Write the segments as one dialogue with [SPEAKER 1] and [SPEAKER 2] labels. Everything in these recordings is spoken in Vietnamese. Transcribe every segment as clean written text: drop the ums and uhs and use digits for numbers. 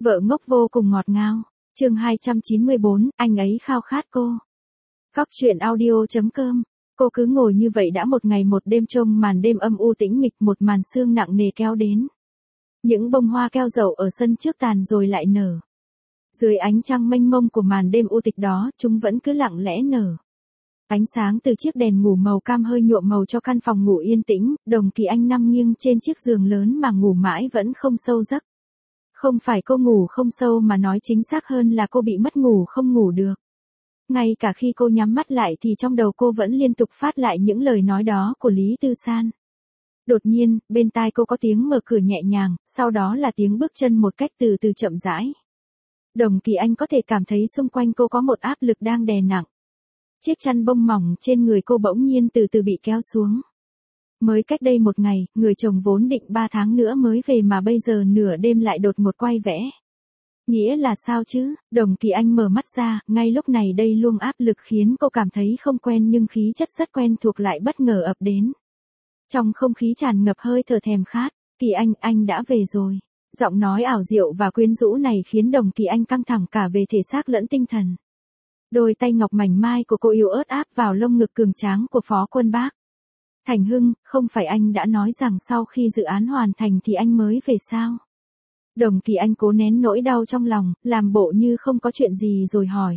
[SPEAKER 1] Vợ ngốc vô cùng ngọt ngào. Chương 294, anh ấy khao khát cô. Góc truyện audio.com. Cô cứ ngồi như vậy đã một ngày một đêm trông màn đêm âm u tĩnh mịch, một màn sương nặng nề kéo đến. Những bông hoa keo dậu ở sân trước tàn rồi lại nở. Dưới ánh trăng mênh mông của màn đêm u tịch đó, chúng vẫn cứ lặng lẽ nở. Ánh sáng từ chiếc đèn ngủ màu cam hơi nhuộm màu cho căn phòng ngủ yên tĩnh. Đồng Kỳ Anh nằm nghiêng trên chiếc giường lớn mà ngủ mãi vẫn không sâu giấc. Không phải cô ngủ không sâu mà nói chính xác hơn là cô bị mất ngủ không ngủ được. Ngay cả khi cô nhắm mắt lại thì trong đầu cô vẫn liên tục phát lại những lời nói đó của Lý Tư San. Đột nhiên, bên tai cô có tiếng mở cửa nhẹ nhàng, sau đó là tiếng bước chân một cách từ từ chậm rãi. Đồng Kỳ Anh có thể cảm thấy xung quanh cô có một áp lực đang đè nặng. Chiếc chăn bông mỏng trên người cô bỗng nhiên từ từ bị kéo xuống. Mới cách đây một ngày, người chồng vốn định 3 tháng nữa mới về mà bây giờ nửa đêm lại đột ngột quay vẽ. Nghĩa là sao chứ? Đồng Kỳ Anh mở mắt ra, ngay lúc này đây luồng áp lực khiến cô cảm thấy không quen nhưng khí chất rất quen thuộc lại bất ngờ ập đến. Trong không khí tràn ngập hơi thở thèm khát. Kỳ anh đã về rồi. Giọng nói ảo diệu và quyến rũ này khiến Đồng Kỳ Anh căng thẳng cả về thể xác lẫn tinh thần. Đôi tay ngọc mảnh mai của cô yếu ớt áp vào lông ngực cường tráng của Phó Quân Bác. Thành Hưng, không phải anh đã nói rằng sau khi dự án hoàn thành thì anh mới về sao? Đồng Kỳ Anh cố nén nỗi đau trong lòng, làm bộ như không có chuyện gì rồi hỏi.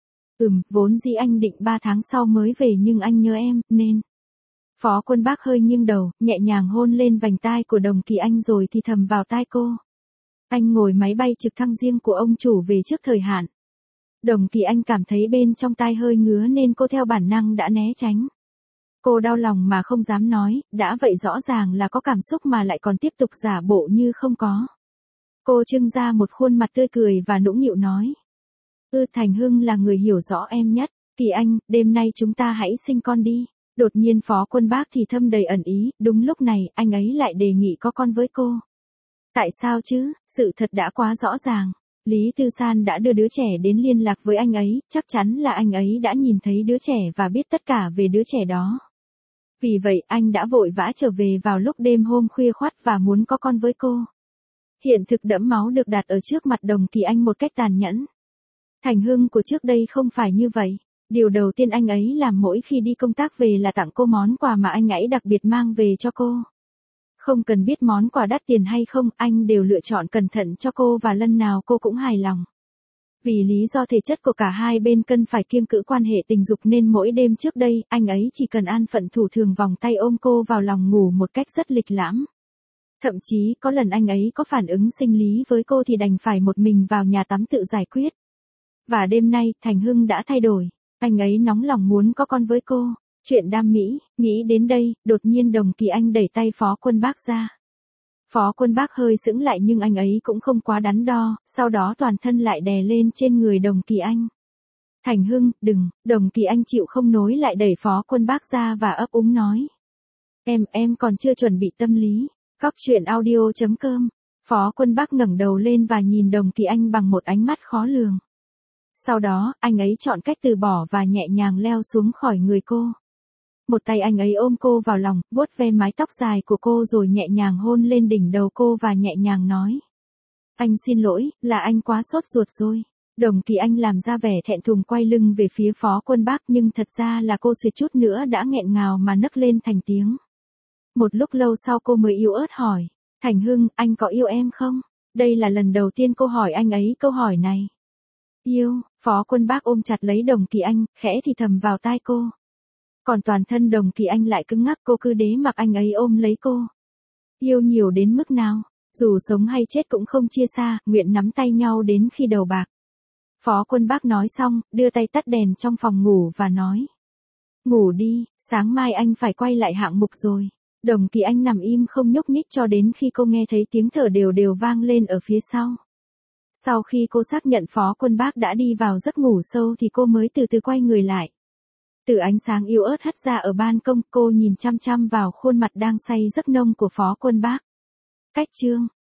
[SPEAKER 1] Vốn dĩ anh định 3 tháng sau mới về nhưng anh nhớ em, nên. Phó Quân Bác hơi nghiêng đầu, nhẹ nhàng hôn lên vành tai của Đồng Kỳ Anh rồi thì thầm vào tai cô. Anh ngồi máy bay trực thăng riêng của ông chủ về trước thời hạn. Đồng Kỳ Anh cảm thấy bên trong tai hơi ngứa nên cô theo bản năng đã né tránh. Cô đau lòng mà không dám nói, đã vậy rõ ràng là có cảm xúc mà lại còn tiếp tục giả bộ như không có. Cô trưng ra một khuôn mặt tươi cười và nũng nịu nói. Thành Hưng là người hiểu rõ em nhất. Kỳ Anh, đêm nay chúng ta hãy sinh con đi. Đột nhiên Phó Quân Bác thì thâm đầy ẩn ý, đúng lúc này, anh ấy lại đề nghị có con với cô. Tại sao chứ, sự thật đã quá rõ ràng. Lý Tư San đã đưa đứa trẻ đến liên lạc với anh ấy, chắc chắn là anh ấy đã nhìn thấy đứa trẻ và biết tất cả về đứa trẻ đó. Vì vậy anh đã vội vã trở về vào lúc đêm hôm khuya khoắt và muốn có con với cô. Hiện thực đẫm máu được đặt ở trước mặt Đồng Kỳ Anh một cách tàn nhẫn. Thành Hưng của trước đây không phải như vậy. Điều đầu tiên anh ấy làm mỗi khi đi công tác về là tặng cô món quà mà anh ấy đặc biệt mang về cho cô. Không cần biết món quà đắt tiền hay không, anh đều lựa chọn cẩn thận cho cô và lần nào cô cũng hài lòng. Vì lý do thể chất của cả hai bên cần phải kiêng cữ quan hệ tình dục nên mỗi đêm trước đây, anh ấy chỉ cần an phận thủ thường vòng tay ôm cô vào lòng ngủ một cách rất lịch lãm. Thậm chí, có lần anh ấy có phản ứng sinh lý với cô thì đành phải một mình vào nhà tắm tự giải quyết. Và đêm nay, Thành Hưng đã thay đổi. Anh ấy nóng lòng muốn có con với cô. Chuyện đam mỹ, nghĩ đến đây, đột nhiên Đồng Kỳ Anh đẩy tay Phó Quân Bác ra. Phó Quân Bác hơi sững lại nhưng anh ấy cũng không quá đắn đo, sau đó toàn thân lại đè lên trên người Đồng Kỳ Anh. Thành Hưng, đừng, Đồng Kỳ Anh chịu không nối lại đẩy Phó Quân Bác ra và ấp úng nói. Em còn chưa chuẩn bị tâm lý. Góc truyện audio.com. Phó Quân Bác ngẩng đầu lên và nhìn Đồng Kỳ Anh bằng một ánh mắt khó lường. Sau đó, anh ấy chọn cách từ bỏ và nhẹ nhàng leo xuống khỏi người cô. Một tay anh ấy ôm cô vào lòng, vuốt ve mái tóc dài của cô rồi nhẹ nhàng hôn lên đỉnh đầu cô và nhẹ nhàng nói. Anh xin lỗi, là anh quá sốt ruột rồi. Đồng Kỳ Anh làm ra vẻ thẹn thùng quay lưng về phía Phó Quân Bác nhưng thật ra là cô suýt chút nữa đã nghẹn ngào mà nấc lên thành tiếng. Một lúc lâu sau cô mới yếu ớt hỏi. Thành Hưng, anh có yêu em không? Đây là lần đầu tiên cô hỏi anh ấy câu hỏi này. Yêu, Phó Quân Bác ôm chặt lấy Đồng Kỳ Anh, khẽ thì thầm vào tai cô. Còn toàn thân Đồng Kỳ Anh lại cứng ngắc, cô cứ đế mặc anh ấy ôm lấy cô. Yêu nhiều đến mức nào, dù sống hay chết cũng không chia xa, nguyện nắm tay nhau đến khi đầu bạc. Phó Quân Bác nói xong, đưa tay tắt đèn trong phòng ngủ và nói. Ngủ đi, sáng mai anh phải quay lại hạng mục rồi. Đồng Kỳ Anh nằm im không nhúc nhích cho đến khi cô nghe thấy tiếng thở đều đều vang lên ở phía sau. Sau khi cô xác nhận Phó Quân Bác đã đi vào giấc ngủ sâu thì cô mới từ từ quay người lại. Từ ánh sáng yếu ớt hắt ra ở ban công, cô nhìn chăm chăm vào khuôn mặt đang say giấc nồng của Phó Quân Bác. Cách chương